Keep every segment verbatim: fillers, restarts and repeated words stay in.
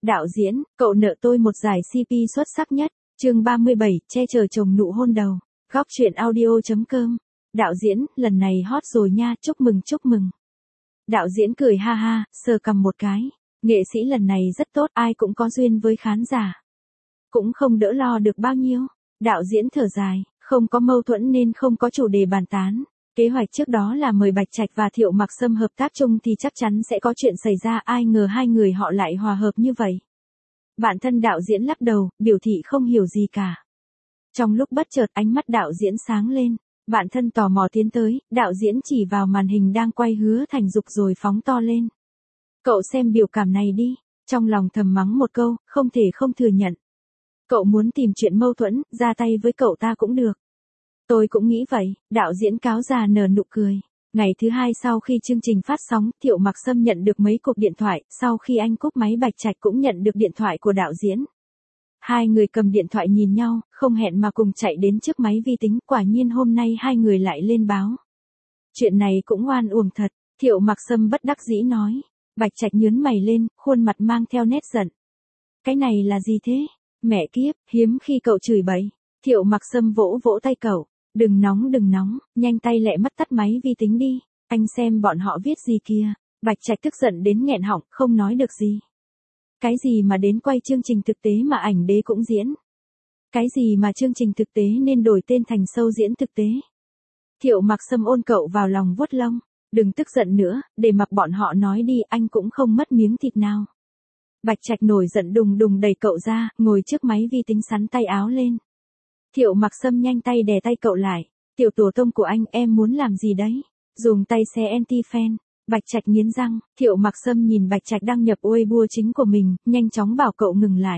Đạo diễn, cậu nợ tôi một giải xê pê xuất sắc nhất. Chương ba mươi bảy, che chở chồng nụ hôn đầu. Góc truyện audio.com. Đạo diễn, lần này hot rồi nha, chúc mừng chúc mừng. Đạo diễn cười ha ha, sờ cằm một cái. Nghệ sĩ lần này rất tốt, ai cũng có duyên với khán giả. Cũng không đỡ lo được bao nhiêu. Đạo diễn thở dài, không có mâu thuẫn nên không có chủ đề bàn tán. Kế hoạch trước đó là mời Bạch Trạch và Thiệu Mặc Sâm hợp tác chung thì chắc chắn sẽ có chuyện xảy ra, ai ngờ hai người họ lại hòa hợp như vậy. Bản thân đạo diễn lắc đầu, biểu thị không hiểu gì cả. Trong lúc bất chợt ánh mắt đạo diễn sáng lên, bản thân tò mò tiến tới, đạo diễn chỉ vào màn hình đang quay Hứa Thành Dục rồi phóng to lên. Cậu xem biểu cảm này đi, trong lòng thầm mắng một câu, không thể không thừa nhận. Cậu muốn tìm chuyện mâu thuẫn, ra tay với cậu ta cũng được. Tôi cũng nghĩ vậy, đạo diễn cáo già nở nụ cười. Ngày thứ hai sau khi chương trình phát sóng, Thiệu Mặc Sâm nhận được mấy cuộc điện thoại, sau khi anh cúp máy Bạch Trạch cũng nhận được điện thoại của đạo diễn. Hai người cầm điện thoại nhìn nhau, không hẹn mà cùng chạy đến trước máy vi tính, quả nhiên hôm nay hai người lại lên báo. Chuyện này cũng oan uổng thật, Thiệu Mặc Sâm bất đắc dĩ nói. Bạch Trạch nhướng mày lên, khuôn mặt mang theo nét giận. Cái này là gì thế? Mẹ kiếp, hiếm khi cậu chửi bậy. Thiệu Mặc Sâm vỗ vỗ tay cậu. Đừng nóng đừng nóng, nhanh tay lẹ mất tắt máy vi tính đi. Anh xem bọn họ viết gì kìa. Bạch Trạch tức giận đến nghẹn họng, không nói được gì. Cái gì mà đến quay chương trình thực tế mà ảnh đế cũng diễn. Cái gì mà chương trình thực tế nên đổi tên thành show diễn thực tế. Thiệu Mặc Sâm ôn cậu vào lòng vuốt lông. Đừng tức giận nữa, để mặc bọn họ nói đi, anh cũng không mất miếng thịt nào. Bạch Trạch nổi giận đùng đùng đẩy cậu ra, ngồi trước máy vi tính sắn tay áo lên. Thiệu Mặc Sâm nhanh tay đè tay cậu lại. Tiểu tổ tông của anh, em muốn làm gì đấy? Dùng tay xe anti-fan. Bạch Trạch nghiến răng. Thiệu Mặc Sâm nhìn Bạch Trạch đăng nhập Weibo chính của mình, nhanh chóng bảo cậu ngừng lại.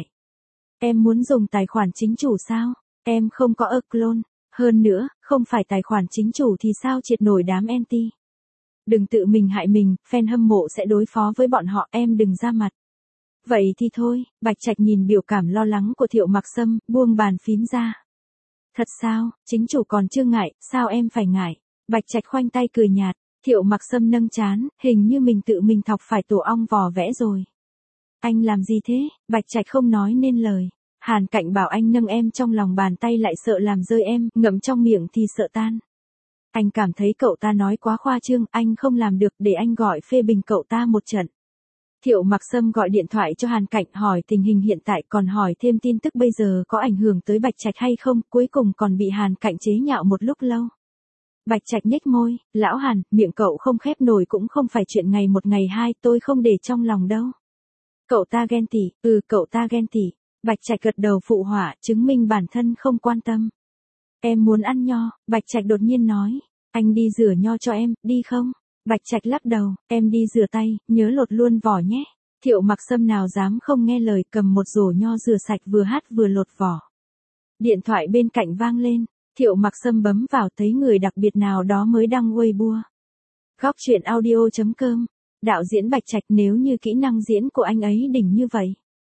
Em muốn dùng tài khoản chính chủ sao? Em không có account. Hơn nữa, không phải tài khoản chính chủ thì sao triệt nổi đám anti? Đừng tự mình hại mình, fan hâm mộ sẽ đối phó với bọn họ, em đừng ra mặt. Vậy thì thôi, Bạch Trạch nhìn biểu cảm lo lắng của Thiệu Mặc Sâm, buông bàn phím ra. Thật sao, chính chủ còn chưa ngại, sao em phải ngại? Bạch Trạch khoanh tay cười nhạt, Thiệu Mặc Sâm nâng trán, hình như mình tự mình thọc phải tổ ong vò vẽ rồi. Anh làm gì thế? Bạch Trạch không nói nên lời. Hàn Cạnh bảo anh nâng em trong lòng bàn tay lại sợ làm rơi em, ngậm trong miệng thì sợ tan. Anh cảm thấy cậu ta nói quá khoa trương, anh không làm được, để anh gọi phê bình cậu ta một trận. Thiệu Mặc Sâm gọi điện thoại cho Hàn Cạnh hỏi tình hình hiện tại, còn hỏi thêm tin tức bây giờ có ảnh hưởng tới Bạch Trạch hay không, cuối cùng còn bị Hàn Cạnh chế nhạo một lúc lâu. Bạch Trạch nhếch môi, lão Hàn, miệng cậu không khép nổi cũng không phải chuyện ngày một ngày hai, tôi không để trong lòng đâu. Cậu ta ghen tị, ừ cậu ta ghen tị. Bạch Trạch gật đầu phụ họa, chứng minh bản thân không quan tâm. Em muốn ăn nho, Bạch Trạch đột nhiên nói. Anh đi rửa nho cho em, đi không? Bạch Trạch lắc đầu, em đi rửa tay, nhớ lột luôn vỏ nhé. Thiệu Mặc Sâm nào dám không nghe lời, cầm một rổ nho rửa sạch vừa hát vừa lột vỏ. Điện thoại bên cạnh vang lên, Thiệu Mặc Sâm bấm vào thấy người đặc biệt nào đó mới đăng Weibo. Góc truyện audio.com. Đạo diễn Bạch Trạch, nếu như kỹ năng diễn của anh ấy đỉnh như vậy.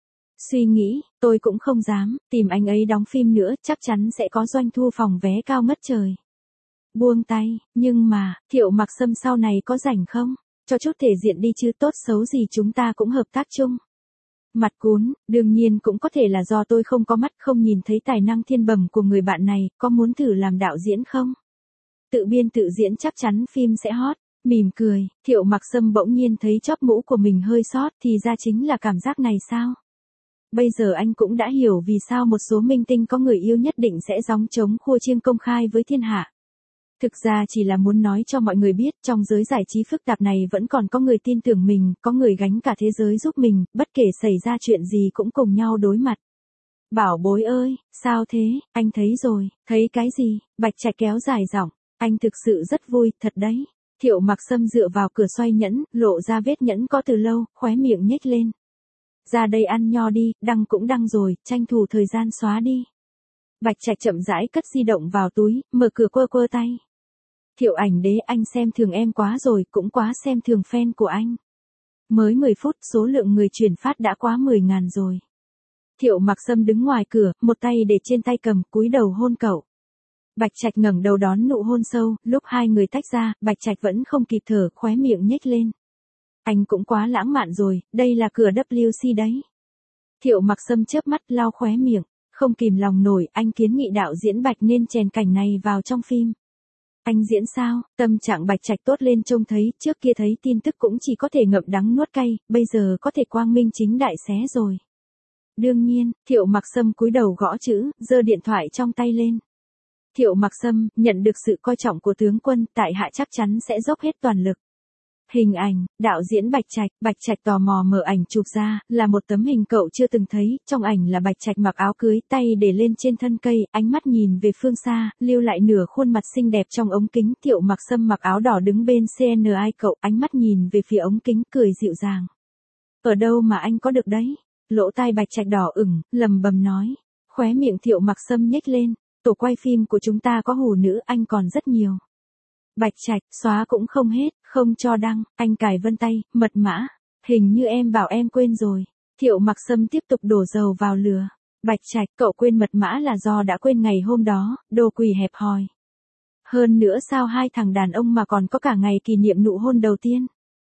Suy nghĩ, tôi cũng không dám, tìm anh ấy đóng phim nữa, chắc chắn sẽ có doanh thu phòng vé cao ngất trời. Buông tay, nhưng mà, Thiệu Mặc Sâm sau này có rảnh không? Cho chút thể diện đi chứ, tốt xấu gì chúng ta cũng hợp tác chung. Mặt cún, đương nhiên cũng có thể là do tôi không có mắt, không nhìn thấy tài năng thiên bẩm của người bạn này, có muốn thử làm đạo diễn không? Tự biên tự diễn chắc chắn phim sẽ hot. Mỉm cười, Thiệu Mặc Sâm bỗng nhiên thấy chóp mũ của mình hơi sót, thì ra chính là cảm giác này sao? Bây giờ anh cũng đã hiểu vì sao một số minh tinh có người yêu nhất định sẽ gióng trống khua chiêng công khai với thiên hạ. Thực ra chỉ là muốn nói cho mọi người biết, trong giới giải trí phức tạp này vẫn còn có người tin tưởng mình, có người gánh cả thế giới giúp mình, bất kể xảy ra chuyện gì cũng cùng nhau đối mặt. Bảo bối ơi, sao thế, anh thấy rồi, thấy cái gì? Bạch Trạch kéo dài giọng, anh thực sự rất vui, thật đấy. Thiệu Mặc Sâm dựa vào cửa xoay nhẫn, lộ ra vết nhẫn có từ lâu, khóe miệng nhếch lên. Ra đây ăn nho đi, đăng cũng đăng rồi, tranh thủ thời gian xóa đi. Bạch Trạch chậm rãi cất di động vào túi, mở cửa quơ quơ tay. Thiệu ảnh đế, anh xem thường em quá rồi, cũng quá xem thường fan của anh. Mới mười phút, số lượng người chuyển phát đã quá mười ngàn rồi. Thiệu Mặc Sâm đứng ngoài cửa, một tay để trên tay cầm, cúi đầu hôn cậu. Bạch Trạch ngẩng đầu đón nụ hôn sâu, lúc hai người tách ra, Bạch Trạch vẫn không kịp thở, khóe miệng nhếch lên. Anh cũng quá lãng mạn rồi, đây là cửa vê kép xê đấy. Thiệu Mặc Sâm chớp mắt lau khóe miệng, không kìm lòng nổi, anh kiến nghị đạo diễn Bạch nên chèn cảnh này vào trong phim. Anh diễn sao? Tâm trạng Bạch Trạch tốt lên trông thấy, trước kia thấy tin tức cũng chỉ có thể ngậm đắng nuốt cay, bây giờ có thể quang minh chính đại xé rồi. Đương nhiên, Thiệu Mặc Sâm cúi đầu gõ chữ, giơ điện thoại trong tay lên. Thiệu Mặc Sâm, nhận được sự coi trọng của tướng quân, tại hạ chắc chắn sẽ dốc hết toàn lực. Hình ảnh, đạo diễn Bạch Trạch, Bạch Trạch tò mò mở ảnh chụp ra, là một tấm hình cậu chưa từng thấy, trong ảnh là Bạch Trạch mặc áo cưới, tay để lên trên thân cây, ánh mắt nhìn về phương xa, lưu lại nửa khuôn mặt xinh đẹp trong ống kính. Thiệu Mặc Sâm mặc áo đỏ đứng bên xê en i cậu, ánh mắt nhìn về phía ống kính, cười dịu dàng. Ở đâu mà anh có được đấy? Lỗ tai Bạch Trạch đỏ ửng, lầm bầm nói. Khóe miệng Thiệu Mặc Sâm nhếch lên, tổ quay phim của chúng ta có hủ nữ, anh còn rất nhiều. Bạch Trạch, xóa cũng không hết, không cho đăng, anh cài vân tay, mật mã. Hình như em bảo em quên rồi. Thiệu Mặc Sâm tiếp tục đổ dầu vào lửa. Bạch Trạch, cậu quên mật mã là do đã quên ngày hôm đó, đồ quỷ hẹp hòi. Hơn nữa sao hai thằng đàn ông mà còn có cả ngày kỷ niệm nụ hôn đầu tiên.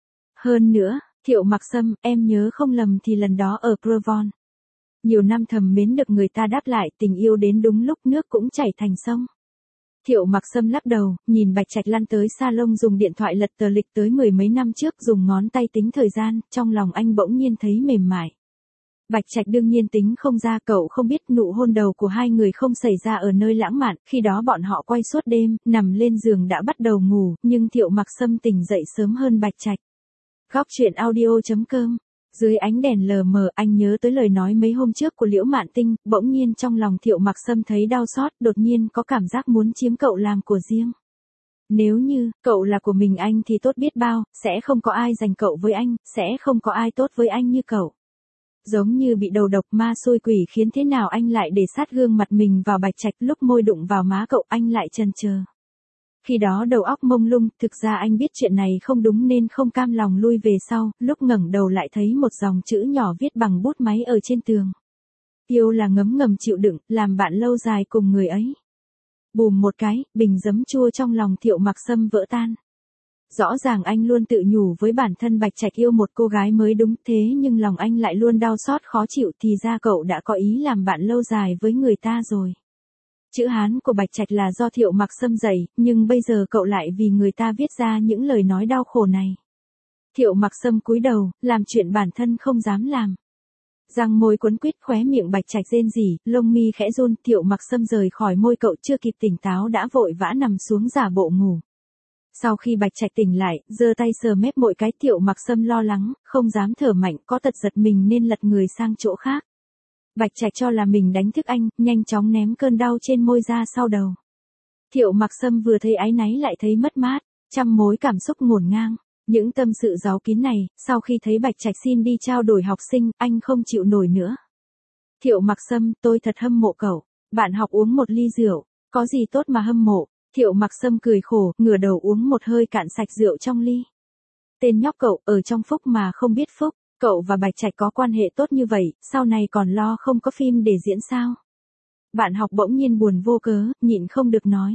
Hơn nữa, Thiệu Mặc Sâm, em nhớ không lầm thì lần đó ở Provence. Nhiều năm thầm mến được người ta đáp lại, tình yêu đến đúng lúc nước cũng chảy thành sông. Thiệu Mặc Sâm lắc đầu, nhìn Bạch Trạch lăn tới salon dùng điện thoại lật tờ lịch tới mười mấy năm trước, dùng ngón tay tính thời gian, trong lòng anh bỗng nhiên thấy mềm mại. Bạch Trạch đương nhiên tính không ra, cậu không biết nụ hôn đầu của hai người không xảy ra ở nơi lãng mạn, khi đó bọn họ quay suốt đêm, nằm lên giường đã bắt đầu ngủ, nhưng Thiệu Mặc Sâm tỉnh dậy sớm hơn Bạch Trạch. Góc truyện audio chấm com. Dưới ánh đèn lờ mờ, anh nhớ tới lời nói mấy hôm trước của Liễu Mạn Tinh, bỗng nhiên trong lòng Thiệu Mặc Sâm thấy đau xót, đột nhiên có cảm giác muốn chiếm cậu làm của riêng. Nếu như, cậu là của mình anh thì tốt biết bao, sẽ không có ai giành cậu với anh, sẽ không có ai tốt với anh như cậu. Giống như bị đầu độc ma xui quỷ khiến thế nào anh lại để sát gương mặt mình vào Bạch Trạch, lúc môi đụng vào má cậu anh lại chần chờ. Khi đó đầu óc mông lung, thực ra anh biết chuyện này không đúng nên không cam lòng lui về sau, lúc ngẩng đầu lại thấy một dòng chữ nhỏ viết bằng bút máy ở trên tường. Yêu là ngấm ngầm chịu đựng, làm bạn lâu dài cùng người ấy. Bùm một cái, bình giấm chua trong lòng Thiệu Mặc Sâm vỡ tan. Rõ ràng anh luôn tự nhủ với bản thân Bạch Trạch yêu một cô gái mới đúng, thế nhưng lòng anh lại luôn đau xót khó chịu, thì ra cậu đã có ý làm bạn lâu dài với người ta rồi. Chữ Hán của Bạch Trạch là do Thiệu Mặc Sâm dạy, nhưng bây giờ cậu lại vì người ta viết ra những lời nói đau khổ này. Thiệu Mặc Sâm cúi đầu, làm chuyện bản thân không dám làm. Răng môi quấn quýt, khóe miệng Bạch Trạch rên rỉ, lông mi khẽ run, Thiệu Mặc Sâm rời khỏi môi cậu chưa kịp tỉnh táo đã vội vã nằm xuống giả bộ ngủ. Sau khi Bạch Trạch tỉnh lại, giơ tay sờ mép mỗi cái, Thiệu Mặc Sâm lo lắng, không dám thở mạnh, có tật giật mình nên lật người sang chỗ khác. Bạch Trạch cho là mình đánh thức anh, nhanh chóng ném cơn đau trên môi ra sau đầu. Thiệu Mặc Sâm vừa thấy áy náy lại thấy mất mát, trăm mối cảm xúc ngổn ngang. Những tâm sự giấu kín này, sau khi thấy Bạch Trạch xin đi trao đổi học sinh, anh không chịu nổi nữa. Thiệu Mặc Sâm, tôi thật hâm mộ cậu. Bạn học uống một ly rượu, có gì tốt mà hâm mộ. Thiệu Mặc Sâm cười khổ, ngửa đầu uống một hơi cạn sạch rượu trong ly. Tên nhóc cậu, ở trong phúc mà không biết phúc. Cậu và Bạch Trạch có quan hệ tốt như vậy, sau này còn lo không có phim để diễn sao? Bạn học bỗng nhiên buồn vô cớ, nhịn không được nói.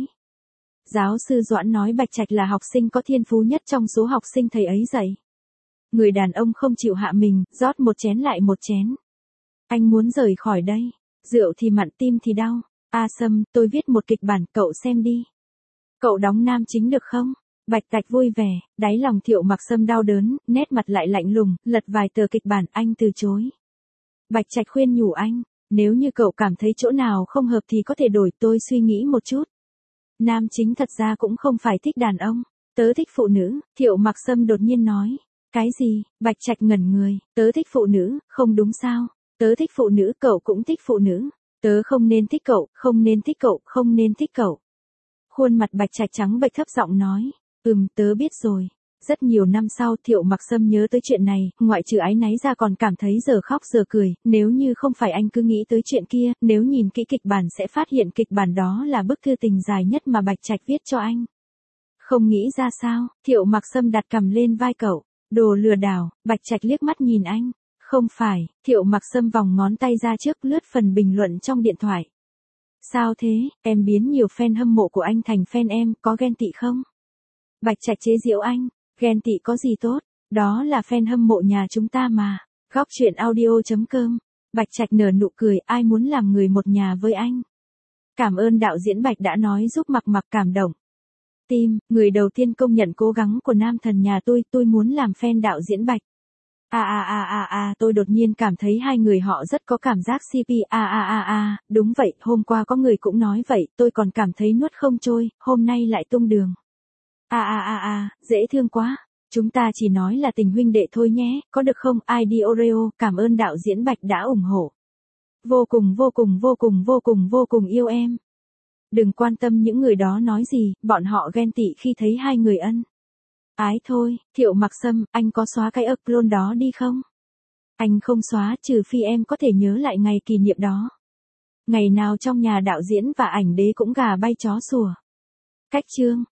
Giáo sư Doãn nói Bạch Trạch là học sinh có thiên phú nhất trong số học sinh thầy ấy dạy. Người đàn ông không chịu hạ mình, rót một chén lại một chén. Anh muốn rời khỏi đây. Rượu thì mặn, tim thì đau. A Sâm, tôi viết một kịch bản, cậu xem đi. Cậu đóng nam chính được không? Bạch Trạch vui vẻ, đáy lòng Thiệu Mặc Sâm đau đớn, nét mặt lại lạnh lùng, lật vài tờ kịch bản, anh từ chối. Bạch Trạch khuyên nhủ anh, nếu như cậu cảm thấy chỗ nào không hợp thì có thể đổi, tôi suy nghĩ một chút. Nam chính thật ra cũng không phải thích đàn ông, tớ thích phụ nữ, Thiệu Mặc Sâm đột nhiên nói. Cái gì? Bạch Trạch ngẩn người, tớ thích phụ nữ, không đúng sao? Tớ thích phụ nữ, cậu cũng thích phụ nữ. Tớ không nên thích cậu, không nên thích cậu, không nên thích cậu. Khuôn mặt Bạch Trạch trắng bệch, thấp giọng nói. Ừm, tớ biết rồi. Rất nhiều năm sau, Thiệu Mặc Sâm nhớ tới chuyện này, ngoại trừ áy náy ra còn cảm thấy giờ khóc giờ cười, nếu như không phải anh cứ nghĩ tới chuyện kia, nếu nhìn kỹ kịch bản sẽ phát hiện kịch bản đó là bức thư tình dài nhất mà Bạch Trạch viết cho anh. Không nghĩ ra sao? Thiệu Mặc Sâm đặt cằm lên vai cậu. Đồ lừa đảo. Bạch Trạch liếc mắt nhìn anh. Không phải. Thiệu Mặc Sâm vòng ngón tay ra trước, lướt phần bình luận trong điện thoại. Sao thế? Em biến nhiều fan hâm mộ của anh thành fan em, có ghen tị không? Bạch Trạch chế giễu anh. Ghen tị có gì tốt? Đó là fan hâm mộ nhà chúng ta mà. Góc truyện audio chấm com Bạch Trạch nở nụ cười, ai muốn làm người một nhà với anh. Cảm ơn đạo diễn Bạch đã nói giúp Mặc Mặc cảm động. Tim, người đầu tiên công nhận cố gắng của nam thần nhà tôi, tôi muốn làm fan đạo diễn Bạch. À à à à à, tôi đột nhiên cảm thấy hai người họ rất có cảm giác xê pê, à à à à, đúng vậy, hôm qua có người cũng nói vậy, tôi còn cảm thấy nuốt không trôi, hôm nay lại tung đường. À à à à, dễ thương quá, chúng ta chỉ nói là tình huynh đệ thôi nhé, có được không, i đê Oreo, cảm ơn đạo diễn Bạch đã ủng hộ. Vô cùng vô cùng vô cùng vô cùng vô cùng yêu em. Đừng quan tâm những người đó nói gì, bọn họ ghen tị khi thấy hai người ân ái thôi. Thiệu Mặc Sâm, anh có xóa cái upload đó đi không? Anh không xóa, trừ phi em có thể nhớ lại ngày kỷ niệm đó. Ngày nào trong nhà đạo diễn và ảnh đế cũng gà bay chó sủa. Cách chương